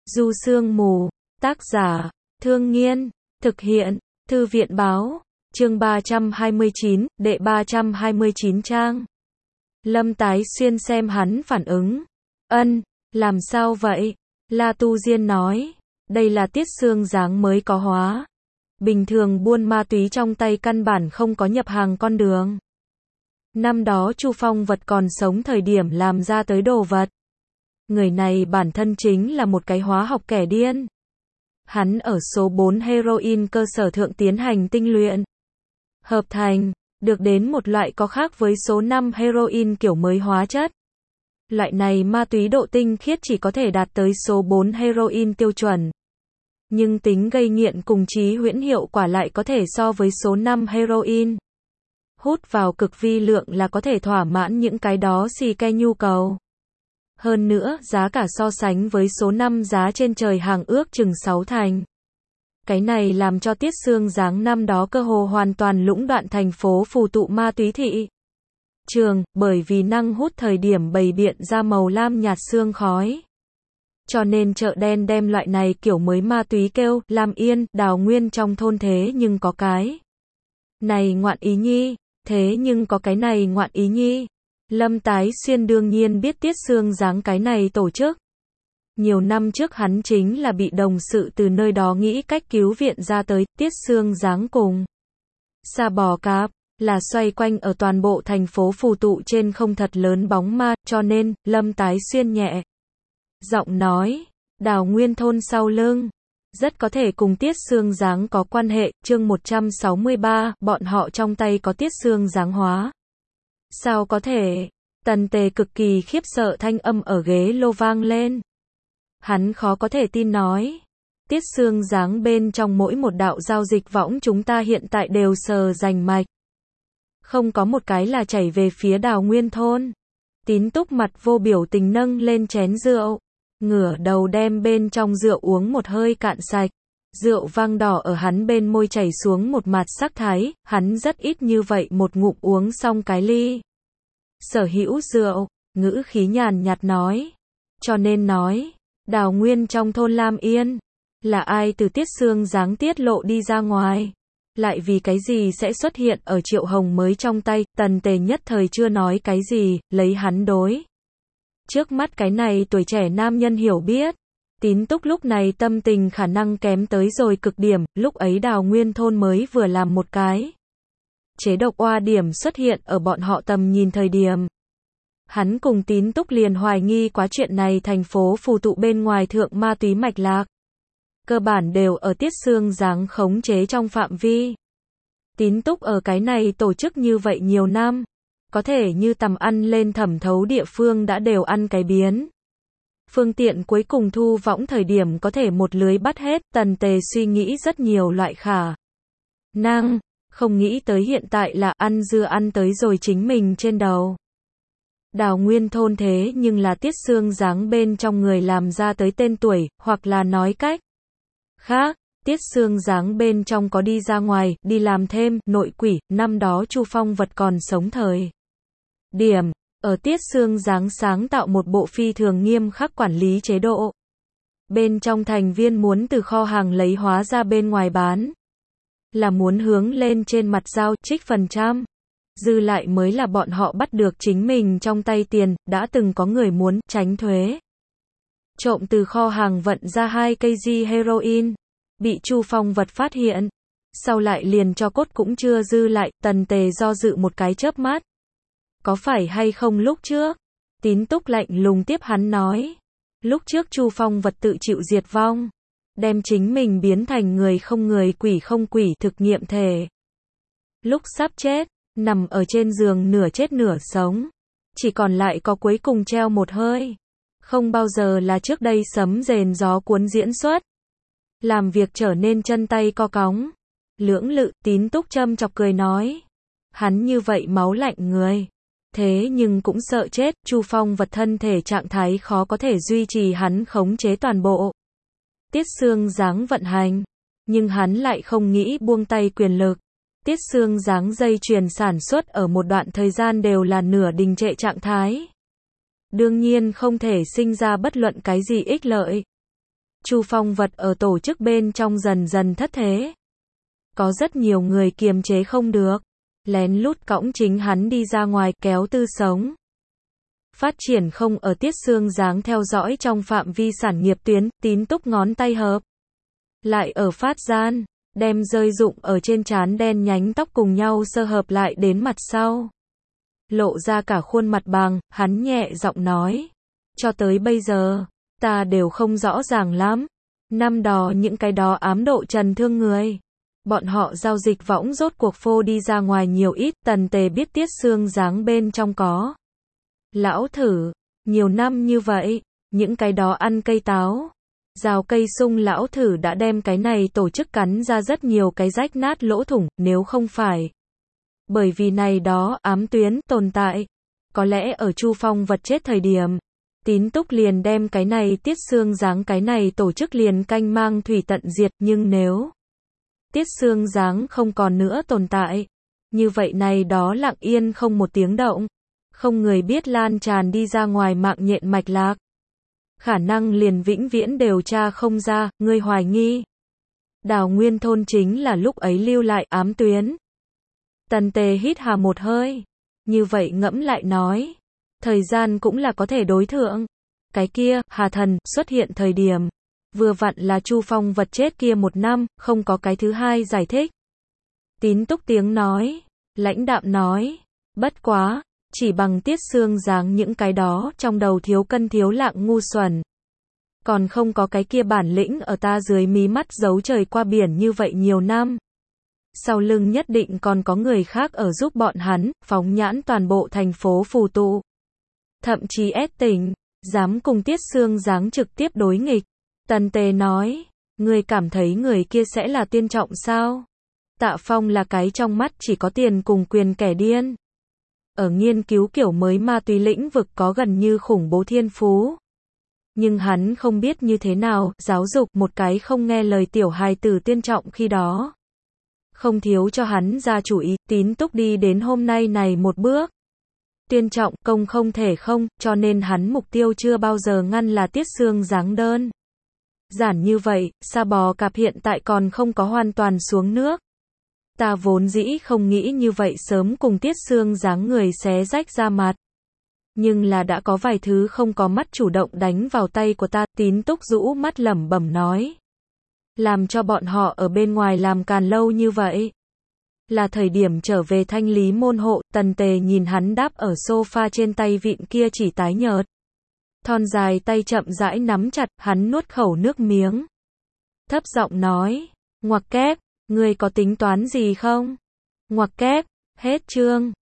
Du Sương Mù, tác giả, Thương Nghiên, thực hiện, Thư viện Báo, chương 329, đệ 329 trang. Lâm Tái Xuyên xem hắn phản ứng. Làm sao vậy? La Tu Diên nói, đây là Tiết Xương dáng mới có hóa. Bình thường buôn ma túy trong tay căn bản không có nhập hàng con đường. Năm đó Chu Phong Vật còn sống thời điểm làm ra tới đồ vật. Người này bản thân chính là một cái hóa học kẻ điên. Hắn ở số 4 heroin cơ sở thượng tiến hành tinh luyện. Hợp thành, được đến một loại có khác với số 5 heroin kiểu mới hóa chất. Loại này ma túy độ tinh khiết chỉ có thể đạt tới số 4 heroin tiêu chuẩn. Nhưng tính gây nghiện cùng trí huyễn hiệu quả lại có thể so với số 5 heroin. Hút vào cực vi lượng là có thể thỏa mãn những cái đó xì ke nhu cầu. Hơn nữa, giá cả so sánh với số 5 giá trên trời hàng ước chừng 6 thành. Cái này làm cho Tiết Xương dáng năm đó cơ hồ hoàn toàn lũng đoạn thành phố phù tụ ma túy thị trường, bởi vì năng hút thời điểm bày biện ra màu lam nhạt xương khói. Cho nên chợ đen đem loại này kiểu mới ma túy kêu Lam Yên, Đào Nguyên trong thôn thế nhưng có cái này ngoạn ý nhi, thế nhưng có cái này ngoạn ý nhi. Lâm Tái Xuyên đương nhiên biết Tiết Xương dáng cái này tổ chức. Nhiều năm trước hắn chính là bị đồng sự từ nơi đó nghĩ cách cứu viện ra tới. Tiết Xương dáng cùng Sa Bò Cạp là xoay quanh ở toàn bộ thành phố phù tụ trên không thật lớn bóng ma, cho nên Lâm Tái Xuyên nhẹ giọng nói, Đào Nguyên thôn sau lưng rất có thể cùng Tiết Xương dáng có quan hệ. Chương 163, bọn họ trong tay có Tiết Xương dáng hóa. Sao có thể? Tần Tề cực kỳ khiếp sợ thanh âm ở ghế lô vang lên. Hắn khó có thể tin nói. Tiết Xương dáng bên trong mỗi một đạo giao dịch võng chúng ta hiện tại đều sờ rành mạch. Không có một cái là chảy về phía Đào Nguyên thôn. Tín Túc mặt vô biểu tình nâng lên chén rượu. Ngửa đầu đem bên trong rượu uống một hơi cạn sạch. Rượu vang đỏ ở hắn bên môi chảy xuống một mạt sắc thái, hắn rất ít như vậy một ngụm uống xong cái ly. Sở hữu rượu, ngữ khí nhàn nhạt nói. Cho nên nói, Đào Nguyên trong thôn Lam Yên, là ai từ Tiết Xương dáng tiết lộ đi ra ngoài? Lại vì cái gì sẽ xuất hiện ở Triệu Hồng mới trong tay? Tần Tề nhất thời chưa nói cái gì, lấy hắn đối. Trước mắt cái này tuổi trẻ nam nhân hiểu biết. Tín Túc lúc này tâm tình khả năng kém tới rồi cực điểm, lúc ấy Đào Nguyên thôn mới vừa làm một cái chế độc oa điểm xuất hiện ở bọn họ tầm nhìn thời điểm. Hắn cùng Tín Túc liền hoài nghi quá chuyện này thành phố phù tụ bên ngoài thượng ma túy mạch lạc. Cơ bản đều ở Tiết Xương dáng khống chế trong phạm vi. Tín Túc ở cái này tổ chức như vậy nhiều năm. Có thể như tầm ăn lên thẩm thấu địa phương đã đều ăn cái biến. Phương tiện cuối cùng thu võng thời điểm có thể một lưới bắt hết. Tần Tề suy nghĩ rất nhiều loại khả năng. Không nghĩ tới hiện tại là ăn dưa ăn tới rồi chính mình trên đầu. Đào Nguyên thôn thế nhưng là Tiết Xương dáng bên trong người làm ra tới tên tuổi, hoặc là nói cách khác, Tiết Xương dáng bên trong có đi ra ngoài, đi làm thêm, nội quỷ. Năm đó Chu Phong Vật còn sống thời điểm, ở Tiết Xương dáng sáng tạo một bộ phi thường nghiêm khắc quản lý chế độ. Bên trong thành viên muốn từ kho hàng lấy hóa ra bên ngoài bán. Là muốn hướng lên trên mặt giao trích phần trăm. Dư lại mới là bọn họ bắt được chính mình trong tay tiền. Đã từng có người muốn tránh thuế. Trộm từ kho hàng vận ra 2 cây heroin. Bị Chu Phong Vật phát hiện. Sau lại liền cho cốt cũng chưa dư lại. Tần Tề do dự một cái chớp mắt. Có phải hay không lúc trước? Tín Túc lạnh lùng tiếp hắn nói. Lúc trước Chu Phong Vật tự chịu diệt vong. Đem chính mình biến thành người không người quỷ không quỷ thực nghiệm thể. Lúc sắp chết, nằm ở trên giường nửa chết nửa sống. Chỉ còn lại có cuối cùng treo một hơi. Không bao giờ là trước đây sấm rền gió cuốn diễn xuất. Làm việc trở nên chân tay co cóng. Lưỡng lự. Tín Túc châm chọc cười nói. Hắn như vậy máu lạnh người. Thế nhưng cũng sợ chết. Chu Phong Vật thân thể trạng thái khó có thể duy trì hắn khống chế toàn bộ Tiết Xương dáng vận hành. Nhưng hắn lại không nghĩ buông tay quyền lực. Tiết Xương dáng dây chuyền sản xuất ở một đoạn thời gian đều là nửa đình trệ trạng thái. Đương nhiên không thể sinh ra bất luận cái gì ích lợi. Chu Phong vật ở tổ chức bên trong dần dần thất thế. Có rất nhiều người kiềm chế không được, lén lút cõng chính hắn đi ra ngoài kéo tư sống. Phát triển không ở Tiết Xương Giáng theo dõi trong phạm vi sản nghiệp tuyến, Tín Túc ngón tay hợp lại ở phát gian, đem rơi rụng ở trên trán đen nhánh tóc cùng nhau sơ hợp lại đến mặt sau. Lộ ra cả khuôn mặt bằng, hắn nhẹ giọng nói. Cho tới bây giờ, ta đều không rõ ràng lắm. Năm đó những cái đó ám độ trần thương người. Bọn họ giao dịch võng rốt cuộc phô đi ra ngoài nhiều ít, Tần Tề biết Tiết Xương Giáng bên trong có. Lão thử, nhiều năm như vậy, những cái đó ăn cây táo. Rào cây sung lão thử đã đem cái này tổ chức cắn ra rất nhiều cái rách nát lỗ thủng, nếu không phải. Bởi vì này đó ám tuyến tồn tại. Có lẽ ở Chu Phong vật chết thời điểm, Tín Túc liền đem cái này Tiết Xương Giáng cái này tổ chức liền canh mang thủy tận diệt, nhưng nếu Tiết Xương Giáng không còn nữa tồn tại, như vậy này đó lặng yên không một tiếng động, không người biết lan tràn đi ra ngoài mạng nhện mạch lạc. Khả năng liền vĩnh viễn đều tra không ra, ngươi hoài nghi. Đào Nguyên thôn chính là lúc ấy lưu lại ám tuyến. Tần Tề hít hà một hơi, như vậy ngẫm lại nói, thời gian cũng là có thể đối thượng. Cái kia, Hà Thần, xuất hiện thời điểm, vừa vặn là Chu Phong vật chết kia một năm, không có cái thứ hai giải thích. Tín Túc tiếng nói, lãnh đạm nói, bất quá, chỉ bằng Tiết Xương Giáng những cái đó trong đầu thiếu cân thiếu lạng ngu xuẩn. Còn không có cái kia bản lĩnh ở ta dưới mí mắt giấu trời qua biển như vậy nhiều năm. Sau lưng nhất định còn có người khác ở giúp bọn hắn, phóng nhãn toàn bộ thành phố phù tụ. Thậm chí ép tỉnh, dám cùng Tiết Xương Giáng trực tiếp đối nghịch. Tần Tề nói, người cảm thấy người kia sẽ là tiên trọng sao? Tạ Phong là cái trong mắt chỉ có tiền cùng quyền kẻ điên. Ở nghiên cứu kiểu mới ma túy lĩnh vực có gần như khủng bố thiên phú. Nhưng hắn không biết như thế nào giáo dục một cái không nghe lời tiểu hài tử tiên trọng khi đó. Không thiếu cho hắn ra chủ ý, Tín Túc đi đến hôm nay này một bước. Tiên trọng công không thể không, cho nên hắn mục tiêu chưa bao giờ ngăn là Tiết Xương Giáng đơn. Giản như vậy, sa bò cạp hiện tại còn không có hoàn toàn xuống nước. Ta vốn dĩ không nghĩ như vậy sớm cùng Tiết Xương Giáng người xé rách ra mặt. Nhưng là đã có vài thứ không có mắt chủ động đánh vào tay của ta, Tín Túc rũ mắt lẩm bẩm nói. Làm cho bọn họ ở bên ngoài làm càn lâu như vậy. Là thời điểm trở về thanh lý môn hộ, Tần Tề nhìn hắn đáp ở sofa trên tay vịn kia chỉ tái nhợt. Thon dài tay chậm rãi nắm chặt, hắn nuốt khẩu nước miếng. Thấp giọng nói, ngoặc kép, ngươi có tính toán gì không? Ngoặc kép, hết chương.